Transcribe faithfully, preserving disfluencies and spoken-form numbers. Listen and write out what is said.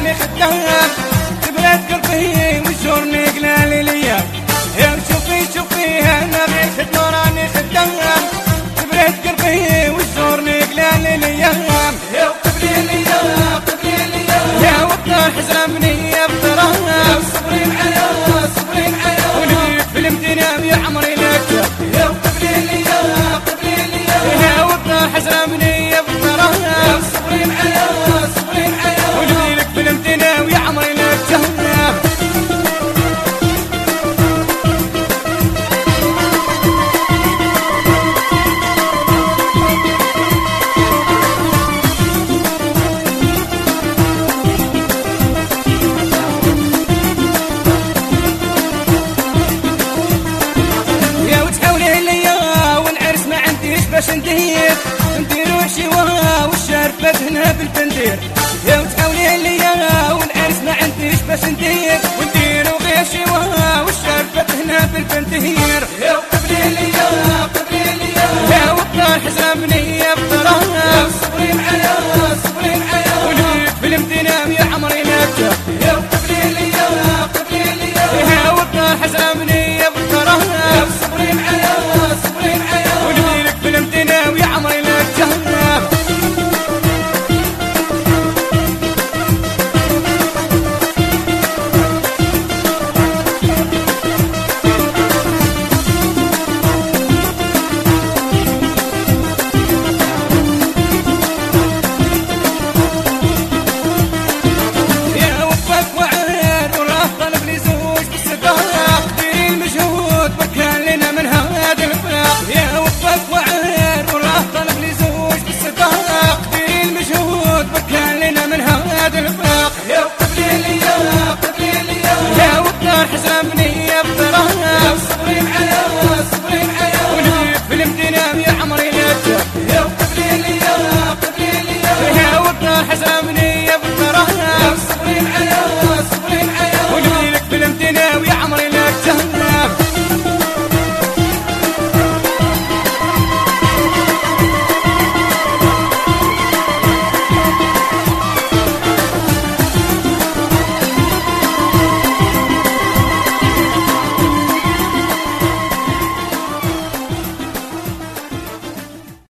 راني خدام تبرد قلبي وشورني قلال ليا يا شوفي شوفي انا غير خدمة راني خدام تبرد قلبي وشورني قلال ليا يا قبلي ليا قبلي ليا يا وطن حزامني يا بطرام صبري معايا صبري معايا وليك في المدينة يا عمري لك يا قبلي ليا قبلي ليا يا وطن حزامني يا بطرام صبري معايا صبري معايا وليك في المدينة ويا عمري لك باش ندير نديرو شيوها والشرفات هنا بالبندير يا وتحاولي ليا والعرس ما عنديش باش ندير ونديرو غير شيوها والشرفات هنا بالبندير يا قبلي ليا قبلي ليا يا وطن حزامني